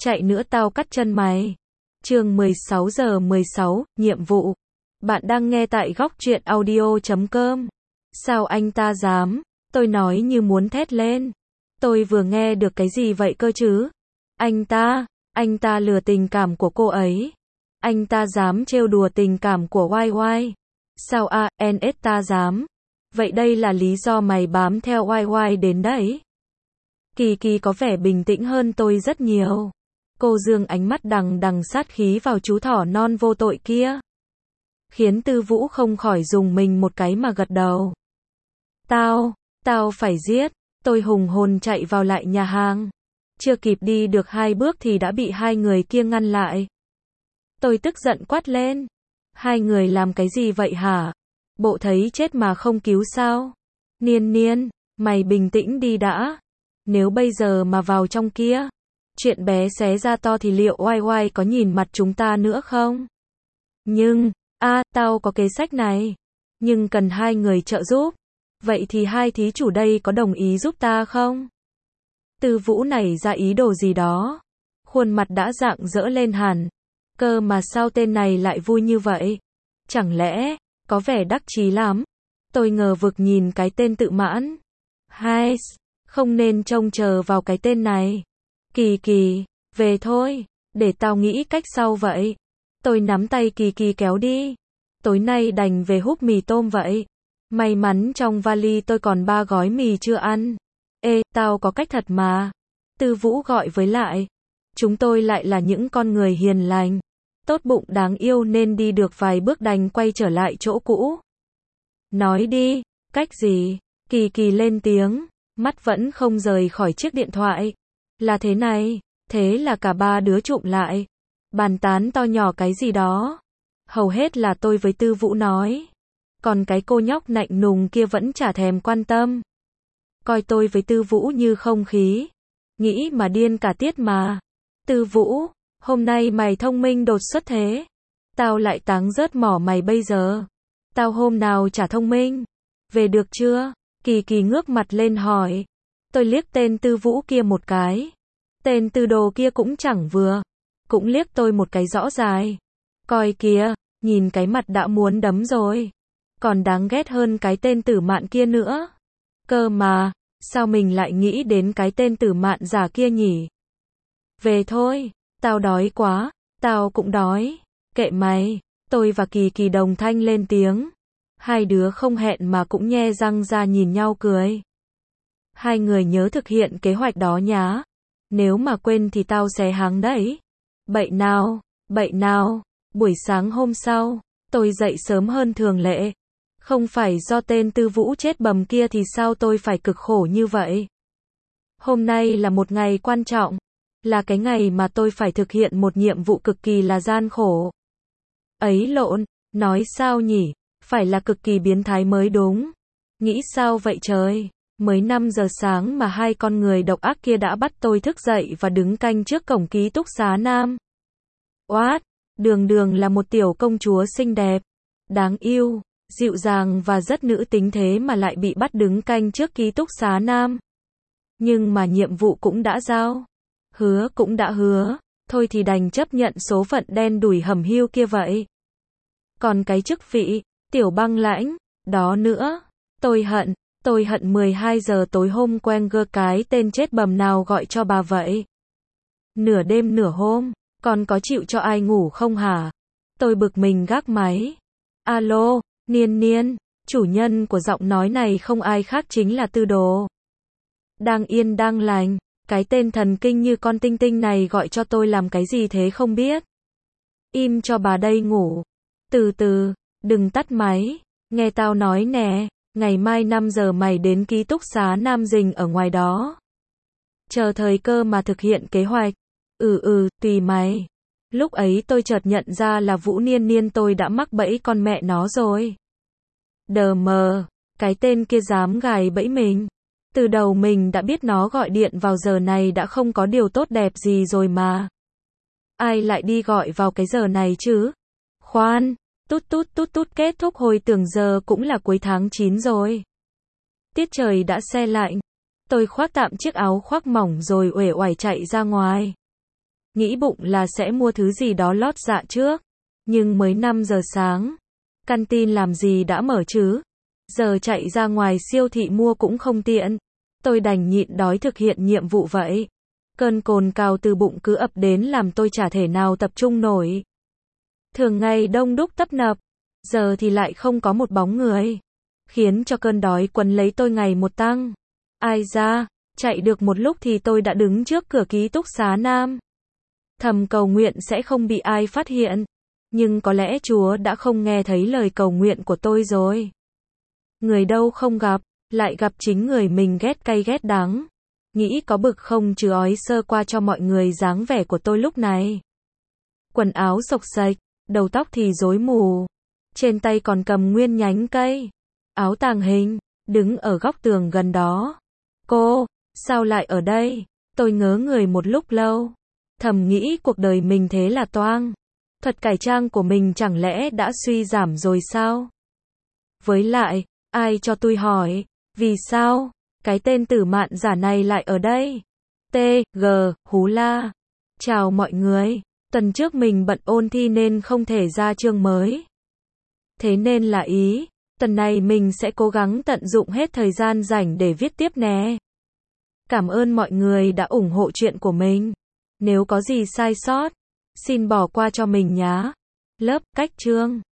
chạy nữa tao cắt chân mày. Chương 16:16, nhiệm vụ. Bạn đang nghe tại góc truyện audio.com. Sao anh ta dám? Tôi nói như muốn thét lên. Tôi vừa nghe được cái gì vậy cơ chứ? Anh ta lừa tình cảm của cô ấy. Anh ta dám trêu đùa tình cảm của YY. Sao NS ta dám? Vậy đây là lý do mày bám theo YY đến đấy. Kỳ Kỳ có vẻ bình tĩnh hơn tôi rất nhiều. Cô dương ánh mắt đằng đằng sát khí vào chú thỏ non vô tội kia. Khiến Tư Vũ không khỏi dùng mình một cái mà gật đầu. Tao phải giết. Tôi hùng hồn chạy vào lại nhà hàng. Chưa kịp đi được 2 bước thì đã bị 2 người kia ngăn lại. Tôi tức giận quát lên. 2 người làm cái gì vậy hả? Bộ thấy chết mà không cứu sao? Niên, mày bình tĩnh đi đã. Nếu bây giờ mà vào trong kia, chuyện bé xé ra to thì liệu YY có nhìn mặt chúng ta nữa không? Nhưng, tao có kế sách này. Nhưng cần 2 người trợ giúp. Vậy thì 2 thí chủ đây có đồng ý giúp ta không? Tư Vũ nảy ra ý đồ gì đó. Khuôn mặt đã rạng rỡ lên hẳn. Cơ mà sao tên này lại vui như vậy? Chẳng lẽ, có vẻ đắc chí lắm? Tôi ngờ vực nhìn cái tên tự mãn. Hay, không nên trông chờ vào cái tên này. Kỳ, về thôi, để tao nghĩ cách sau vậy. Tôi nắm tay Kỳ kéo đi. Tối nay đành về húp mì tôm vậy. May mắn trong vali tôi còn 3 gói mì chưa ăn. Tao có cách thật mà. Tư Vũ gọi với lại. Chúng tôi lại là những con người hiền lành, tốt bụng đáng yêu nên đi được vài bước đành quay trở lại chỗ cũ. Nói đi, cách gì? Kỳ lên tiếng, mắt vẫn không rời khỏi chiếc điện thoại. Là thế này, thế là cả 3 đứa chụm lại. Bàn tán to nhỏ cái gì đó. Hầu hết là tôi với Tư Vũ nói. Còn cái cô nhóc nạnh nùng kia vẫn chả thèm quan tâm. Coi tôi với Tư Vũ như không khí. Nghĩ mà điên cả tiết mà. Tư Vũ, hôm nay mày thông minh đột xuất thế. Tao lại táng rớt mỏ mày bây giờ. Tao hôm nào chả thông minh. Về được chưa? Kỳ ngước mặt lên hỏi. Tôi liếc tên Tư Vũ kia một cái. Tên Tư Đồ kia cũng chẳng vừa. Cũng liếc tôi một cái rõ dài. Coi kìa, nhìn cái mặt đã muốn đấm rồi. Còn đáng ghét hơn cái tên Tử Mạn kia nữa. Cơ mà, sao mình lại nghĩ đến cái tên Tử Mạn giả kia nhỉ? Về thôi, tao đói quá, tao cũng đói. Kệ mày, tôi và Kỳ đồng thanh lên tiếng. 2 đứa không hẹn mà cũng nhe răng ra nhìn nhau cười. 2 người nhớ thực hiện kế hoạch đó nhá. Nếu mà quên thì tao xé háng đấy. Bậy nào. Buổi sáng hôm sau, tôi dậy sớm hơn thường lệ. Không phải do tên Tư Vũ chết bầm kia thì sao tôi phải cực khổ như vậy? Hôm nay là một ngày quan trọng. Là cái ngày mà tôi phải thực hiện một nhiệm vụ cực kỳ là gian khổ. Ấy lộn, nói sao nhỉ? Phải là cực kỳ biến thái mới đúng. Nghĩ sao vậy trời? Mới 5 giờ sáng mà 2 con người độc ác kia đã bắt tôi thức dậy và đứng canh trước cổng ký túc xá nam. Oát, đường là một tiểu công chúa xinh đẹp, đáng yêu, dịu dàng và rất nữ tính thế mà lại bị bắt đứng canh trước ký túc xá nam. Nhưng mà nhiệm vụ cũng đã giao. Hứa cũng đã hứa, thôi thì đành chấp nhận số phận đen đủi hẩm hiu kia vậy. Còn cái chức vị, tiểu băng lãnh, đó nữa, tôi hận 12 giờ tối hôm quen gơ cái tên chết bầm nào gọi cho bà vậy. Nửa đêm nửa hôm, còn có chịu cho ai ngủ không hả? Tôi bực mình gác máy. Alo, Niên, chủ nhân của giọng nói này không ai khác chính là Tư Đồ. Đang yên đang lành. Cái tên thần kinh như con tinh tinh này gọi cho tôi làm cái gì thế không biết. Im cho bà đây ngủ. Từ từ, đừng tắt máy. Nghe tao nói nè, ngày mai 5 giờ mày đến ký túc xá Nam Dình ở ngoài đó. Chờ thời cơ mà thực hiện kế hoạch. Tùy mày. Lúc ấy tôi chợt nhận ra là Vũ Niên tôi đã mắc bẫy con mẹ nó rồi. Đờ mờ, cái tên kia dám gài bẫy mình. Từ đầu mình đã biết nó gọi điện vào giờ này đã không có điều tốt đẹp gì rồi mà. Ai lại đi gọi vào cái giờ này chứ? Khoan, tút kết thúc hồi tưởng giờ cũng là cuối tháng 9 rồi. Tiết trời đã se lạnh. Tôi khoác tạm chiếc áo khoác mỏng rồi uể oải chạy ra ngoài. nghĩ bụng là sẽ mua thứ gì đó lót dạ trước. Nhưng mới 5 giờ sáng. Canteen làm gì đã mở chứ? Giờ chạy ra ngoài siêu thị mua cũng không tiện. Tôi đành nhịn đói thực hiện nhiệm vụ vậy. Cơn cồn cào từ bụng cứ ập đến làm tôi chả thể nào tập trung nổi. Thường ngày đông đúc tấp nập, giờ thì lại không có một bóng người. Khiến cho cơn đói quấn lấy tôi ngày một tăng. Ai ra, chạy được một lúc thì tôi đã đứng trước cửa ký túc xá Nam. Thầm cầu nguyện sẽ không bị ai phát hiện. Nhưng có lẽ Chúa đã không nghe thấy lời cầu nguyện của tôi rồi. Người đâu không gặp, lại gặp chính người mình ghét cay ghét đắng. Nghĩ có bực không chứ ói sơ qua cho mọi người dáng vẻ của tôi lúc này. Quần áo xộc xệch, đầu tóc thì rối mù. Trên tay còn cầm nguyên nhánh cây. Áo tàng hình, đứng ở góc tường gần đó. Cô, sao lại ở đây? Tôi ngớ người một lúc lâu. Thầm nghĩ cuộc đời mình thế là toang. Thuật cải trang của mình chẳng lẽ đã suy giảm rồi sao? Với lại, ai cho tôi hỏi, vì sao? Cái tên Tử Mạn giả này lại ở đây. T.G. Hú la. Chào mọi người. Tuần trước mình bận ôn thi nên không thể ra chương mới. Thế nên là ý, tuần này mình sẽ cố gắng tận dụng hết thời gian rảnh để viết tiếp nè. Cảm ơn mọi người đã ủng hộ chuyện của mình. Nếu có gì sai sót, xin bỏ qua cho mình nhá. Lớp cách chương